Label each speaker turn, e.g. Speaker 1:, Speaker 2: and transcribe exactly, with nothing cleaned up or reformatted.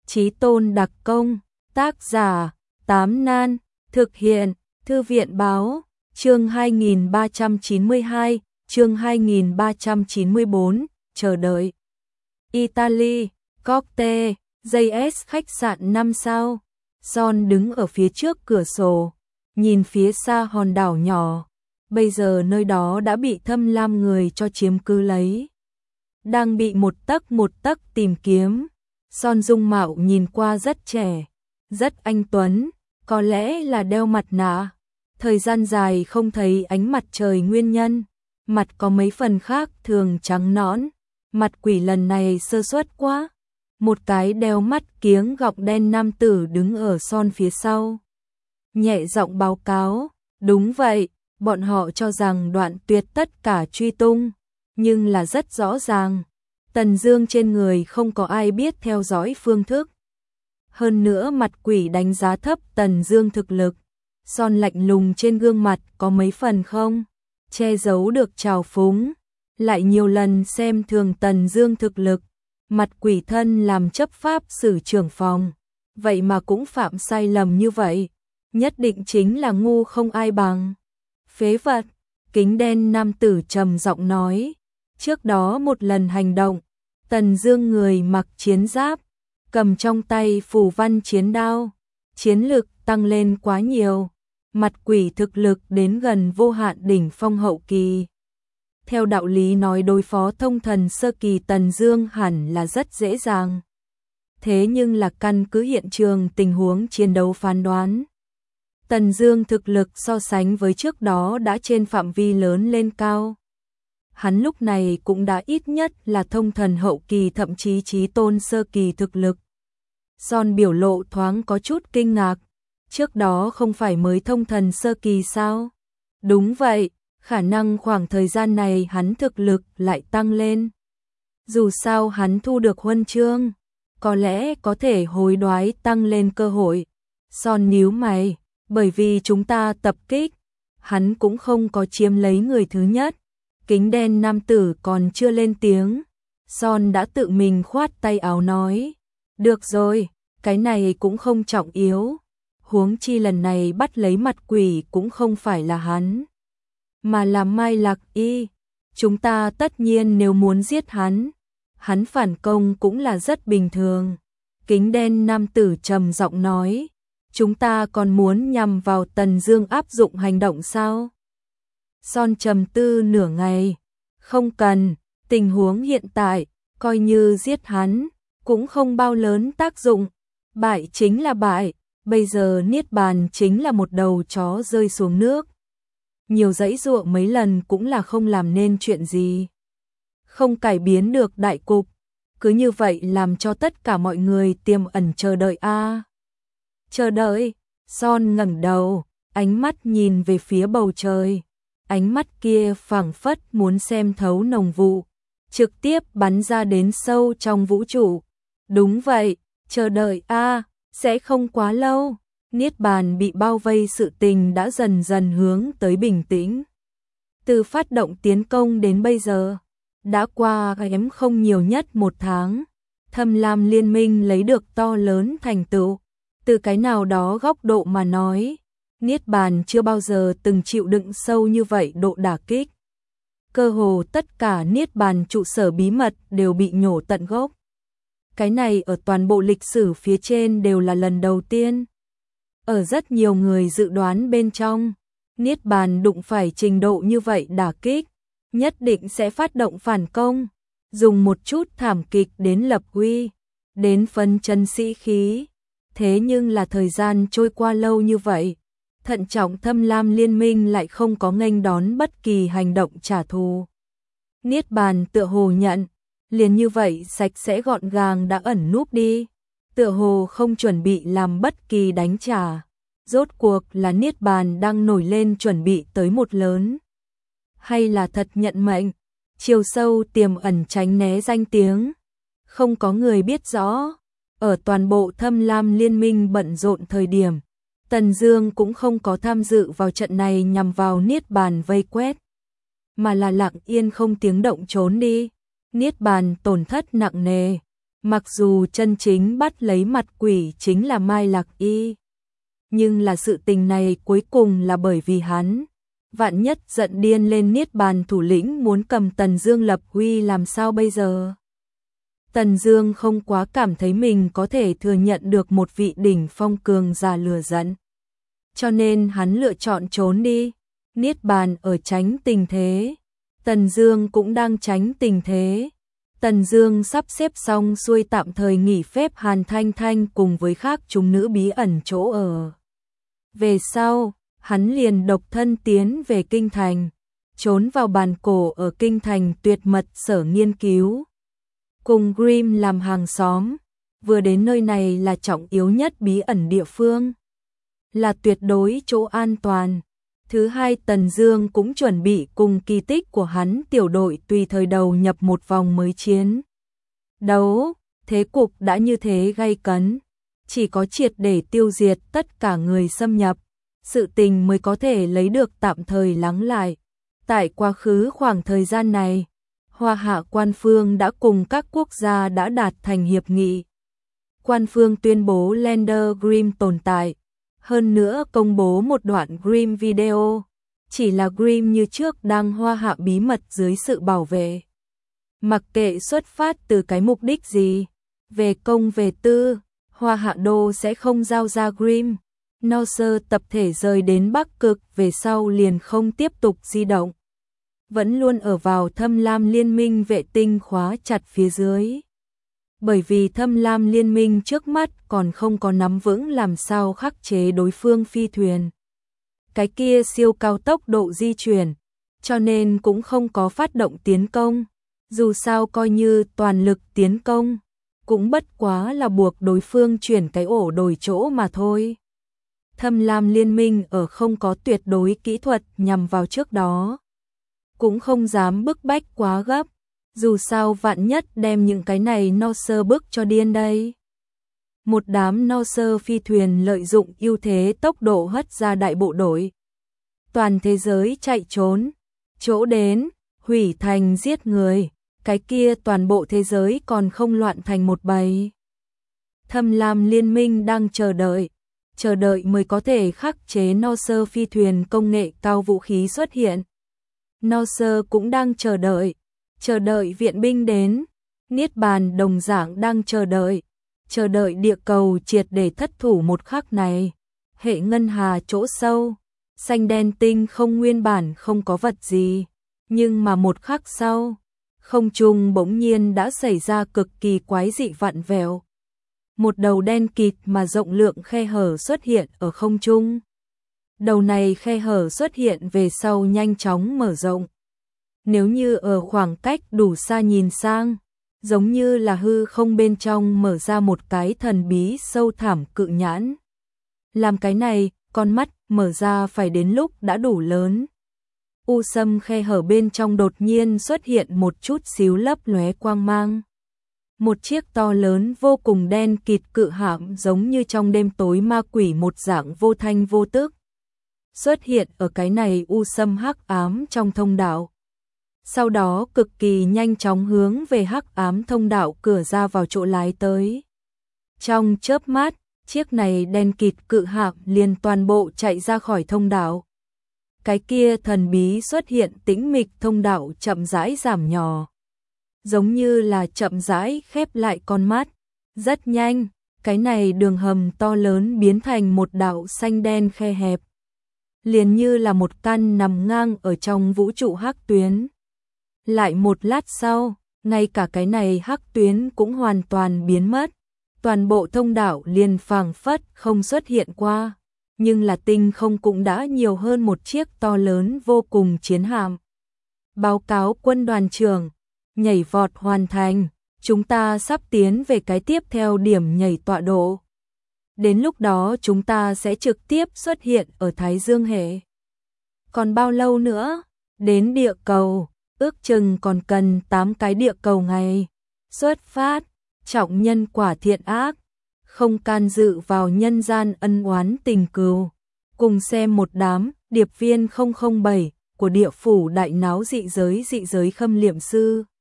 Speaker 1: Chí Tôn đặc công, tác giả, Tám Nan, thực hiện, Thư viện báo, chương hai nghìn ba trăm chín mươi hai, chương hai nghìn ba trăm chín mươi bốn, chờ đợi. Italy, Corte, gi ét khách sạn năm sao. Son đứng ở phía trước cửa sổ, nhìn phía xa hòn đảo nhỏ. Bây giờ nơi đó đã bị Thâm Lam người cho chiếm cứ lấy, đang bị một tấc một tấc tìm kiếm. Son dung mạo nhìn qua rất trẻ, rất anh tuấn, có lẽ là đeo mặt nạ. Thời gian dài không thấy ánh mặt trời nguyên nhân, mặt có mấy phần khác thường trắng nõn. Mặt quỷ lần này sơ suất quá. Một cái đeo mắt kiếng gọng đen nam tử đứng ở Son phía sau, nhẹ giọng báo cáo, đúng vậy, bọn họ cho rằng đoạn tuyệt tất cả truy tung, nhưng là rất rõ ràng, Tần Dương trên người không có ai biết theo dõi phương thức. Hơn nữa mặt quỷ đánh giá thấp Tần Dương thực lực. Son lạnh lùng trên gương mặt có mấy phần không che giấu được trào phúng, lại nhiều lần xem thường Tần Dương thực lực. Mặt quỷ thân làm chấp pháp sử trưởng phòng, vậy mà cũng phạm sai lầm như vậy, nhất định chính là ngu không ai bằng. Phế vật, kính đen nam tử trầm giọng nói, trước đó một lần hành động, Tần Dương người mặc chiến giáp, cầm trong tay phù văn chiến đao, chiến lực tăng lên quá nhiều, mặt quỷ thực lực đến gần vô hạn đỉnh phong hậu kỳ. Theo đạo lý nói đối phó thông thần sơ kỳ Tần Dương hẳn là rất dễ dàng. Thế nhưng là căn cứ hiện trường tình huống chiến đấu phán đoán, Tần Dương thực lực so sánh với trước đó đã trên phạm vi lớn lên cao. Hắn lúc này cũng đã ít nhất là thông thần hậu kỳ thậm chí chí tôn sơ kỳ thực lực. Son biểu lộ thoáng có chút kinh ngạc, trước đó không phải mới thông thần sơ kỳ sao? Đúng vậy, khả năng khoảng thời gian này hắn thực lực lại tăng lên. Dù sao hắn thu được huân chương, có lẽ có thể hối đoái tăng lên cơ hội. Son nhíu mày, bởi vì chúng ta tập kích, hắn cũng không có chiếm lấy người thứ nhất. Kính đen nam tử còn chưa lên tiếng, Son đã tự mình khoát tay áo nói, được rồi, cái này cũng không trọng yếu. Huống chi lần này bắt lấy mặt quỷ cũng không phải là hắn, mà là Mai Lạc Y. Chúng ta tất nhiên nếu muốn giết hắn, hắn phản công cũng là rất bình thường. Kính đen nam tử trầm giọng nói, chúng ta còn muốn nhằm vào Tần Dương áp dụng hành động sao? Son trầm tư nửa ngày, không cần, tình huống hiện tại, coi như giết hắn, cũng không bao lớn tác dụng, bại chính là bại, bây giờ Niết Bàn chính là một đầu chó rơi xuống nước. Nhiều giãy giụa mấy lần cũng là không làm nên chuyện gì, không cải biến được đại cục, cứ như vậy làm cho tất cả mọi người tiềm ẩn chờ đợi a. À. Chờ đợi, Son ngẩng đầu, ánh mắt nhìn về phía bầu trời. Ánh mắt kia phảng phất muốn xem thấu nồng vụ, trực tiếp bắn ra đến sâu trong vũ trụ. Đúng vậy, chờ đợi a, à, sẽ không quá lâu. Niết Bàn bị bao vây sự tình đã dần dần hướng tới bình tĩnh. Từ phát động tiến công đến bây giờ, đã qua kém không nhiều nhất một tháng. Thâm Lam liên minh lấy được to lớn thành tựu. Từ cái nào đó góc độ mà nói, Niết Bàn chưa bao giờ từng chịu đựng sâu như vậy độ đả kích. Cơ hồ tất cả Niết Bàn trụ sở bí mật đều bị nhổ tận gốc. Cái này ở toàn bộ lịch sử phía trên đều là lần đầu tiên. Ở rất nhiều người dự đoán bên trong, Niết Bàn đụng phải trình độ như vậy đả kích, nhất định sẽ phát động phản công, dùng một chút thảm kịch đến lập uy, đến phân chân sĩ khí. Thế nhưng là thời gian trôi qua lâu như vậy, thận trọng Thâm Lam liên minh lại không có nghênh đón bất kỳ hành động trả thù. Niết Bàn tựa hồ nhận, liền như vậy sạch sẽ gọn gàng đã ẩn núp đi, tựa hồ không chuẩn bị làm bất kỳ đánh trả. Rốt cuộc là Niết Bàn đang nổi lên chuẩn bị tới một lớn, hay là thật nhận mệnh, chiều sâu tiềm ẩn tránh né danh tiếng, không có người biết rõ. Ở toàn bộ Thâm Lam liên minh bận rộn thời điểm, Tần Dương cũng không có tham dự vào trận này nhằm vào Niết Bàn vây quét, mà là lặng yên không tiếng động trốn đi. Niết Bàn tổn thất nặng nề, Mặc dù chân chính bắt lấy mặt quỷ chính là Mai Lạc Y, nhưng là sự tình này cuối cùng là bởi vì hắn. Vạn nhất giận điên lên Niết Bàn thủ lĩnh muốn cầm Tần Dương lập uy làm sao bây giờ? Tần Dương không quá cảm thấy mình có thể thừa nhận được một vị đỉnh phong cường giả lừa giận. Cho nên hắn lựa chọn trốn đi. Niết Bàn ở tránh tình thế. Tần Dương cũng đang tránh tình thế. Tần Dương sắp xếp xong xuôi tạm thời nghỉ phép Hàn Thanh Thanh cùng với khác chúng nữ bí ẩn chỗ ở. Về sau, hắn liền độc thân tiến về Kinh Thành, trốn vào bàn cổ ở Kinh Thành tuyệt mật sở nghiên cứu. Cùng Grimm làm hàng xóm, vừa đến nơi này là trọng yếu nhất bí ẩn địa phương, là tuyệt đối chỗ an toàn. Thứ hai, Tần Dương cũng chuẩn bị cùng kỳ tích của hắn tiểu đội tùy thời đầu nhập một vòng mới chiến đấu. Thế cục đã như thế gay cấn, chỉ có triệt để tiêu diệt tất cả người xâm nhập, sự tình mới có thể lấy được tạm thời lắng lại. Tại quá khứ khoảng thời gian này, Hoa Hạ quan phương đã cùng các quốc gia đã đạt thành hiệp nghị. Quan phương tuyên bố Lander Grimm tồn tại, hơn nữa công bố một đoạn Grimm video, chỉ là Grimm như trước đang Hoa Hạ bí mật dưới sự bảo vệ. Mặc kệ xuất phát từ cái mục đích gì, về công về tư, Hoa Hạ đô sẽ không giao ra Grimm. No sơ tập thể rời đến Bắc Cực về sau liền không tiếp tục di động, vẫn luôn ở vào Thâm Lam Liên minh vệ tinh khóa chặt phía dưới. Bởi vì Thâm Lam Liên minh trước mắt còn không có nắm vững làm sao khắc chế đối phương phi thuyền. Cái kia siêu cao tốc độ di chuyển, cho nên cũng không có phát động tiến công. Dù sao coi như toàn lực tiến công, cũng bất quá là buộc đối phương chuyển cái ổ đổi chỗ mà thôi. Thâm Lam Liên minh ở không có tuyệt đối kỹ thuật nhằm vào trước đó, cũng không dám bức bách quá gấp, dù sao vạn nhất đem những cái này no sơ bức cho điên đây. Một đám no sơ phi thuyền lợi dụng ưu thế tốc độ hất ra đại bộ đội. Toàn thế giới chạy trốn, chỗ đến, hủy thành giết người, cái kia toàn bộ thế giới còn không loạn thành một bầy. Thâm Lam Liên minh đang chờ đợi, chờ đợi mới có thể khắc chế no sơ phi thuyền công nghệ cao vũ khí xuất hiện. No sơ cũng đang chờ đợi, chờ đợi viện binh đến. Niết Bàn đồng dạng đang chờ đợi, chờ đợi địa cầu triệt để thất thủ một khắc này. Hệ ngân hà chỗ sâu, xanh đen tinh không nguyên bản không có vật gì, nhưng mà một khắc sau, không trung bỗng nhiên đã xảy ra cực kỳ quái dị vặn vẹo. Một đầu đen kịt mà rộng lượng khe hở xuất hiện ở không trung. Đầu này khe hở xuất hiện về sau nhanh chóng mở rộng. Nếu như ở khoảng cách đủ xa nhìn sang, giống như là hư không bên trong mở ra một cái thần bí sâu thẳm cự nhãn. Làm cái này, con mắt mở ra phải đến lúc đã đủ lớn. U sâm khe hở bên trong đột nhiên xuất hiện một chút xíu lấp lóe quang mang. Một chiếc to lớn vô cùng đen kịt cự hạm giống như trong đêm tối ma quỷ một dạng vô thanh vô tức, xuất hiện ở cái này u sâm hắc ám trong thông đạo. Sau đó cực kỳ nhanh chóng hướng về hắc ám thông đạo cửa ra vào chỗ lái tới. Trong chớp mắt, chiếc này đen kịt cự hạm liền toàn bộ chạy ra khỏi thông đạo. Cái kia thần bí xuất hiện tĩnh mịch thông đạo chậm rãi giảm nhỏ, giống như là chậm rãi khép lại con mắt. Rất nhanh, cái này đường hầm to lớn biến thành một đạo xanh đen khe hẹp, liền như là một căn nằm ngang ở trong vũ trụ hắc tuyến. Lại một lát sau, ngay cả cái này hắc tuyến cũng hoàn toàn biến mất, toàn bộ thông đạo liền phảng phất không xuất hiện qua, nhưng là tinh không cũng đã nhiều hơn một chiếc to lớn vô cùng chiến hạm. Báo cáo quân đoàn trưởng, nhảy vọt hoàn thành, chúng ta sắp tiến về cái tiếp theo điểm nhảy tọa độ. Đến lúc đó chúng ta sẽ trực tiếp xuất hiện ở Thái Dương hệ. Còn bao lâu nữa? Đến địa cầu, ước chừng còn cần tám cái địa cầu ngày. Xuất phát, trọng nhân quả thiện ác, không can dự vào nhân gian ân oán tình cừu. Cùng xem một đám điệp viên không không bảy của địa phủ đại náo dị giới dị giới khâm liệm sư.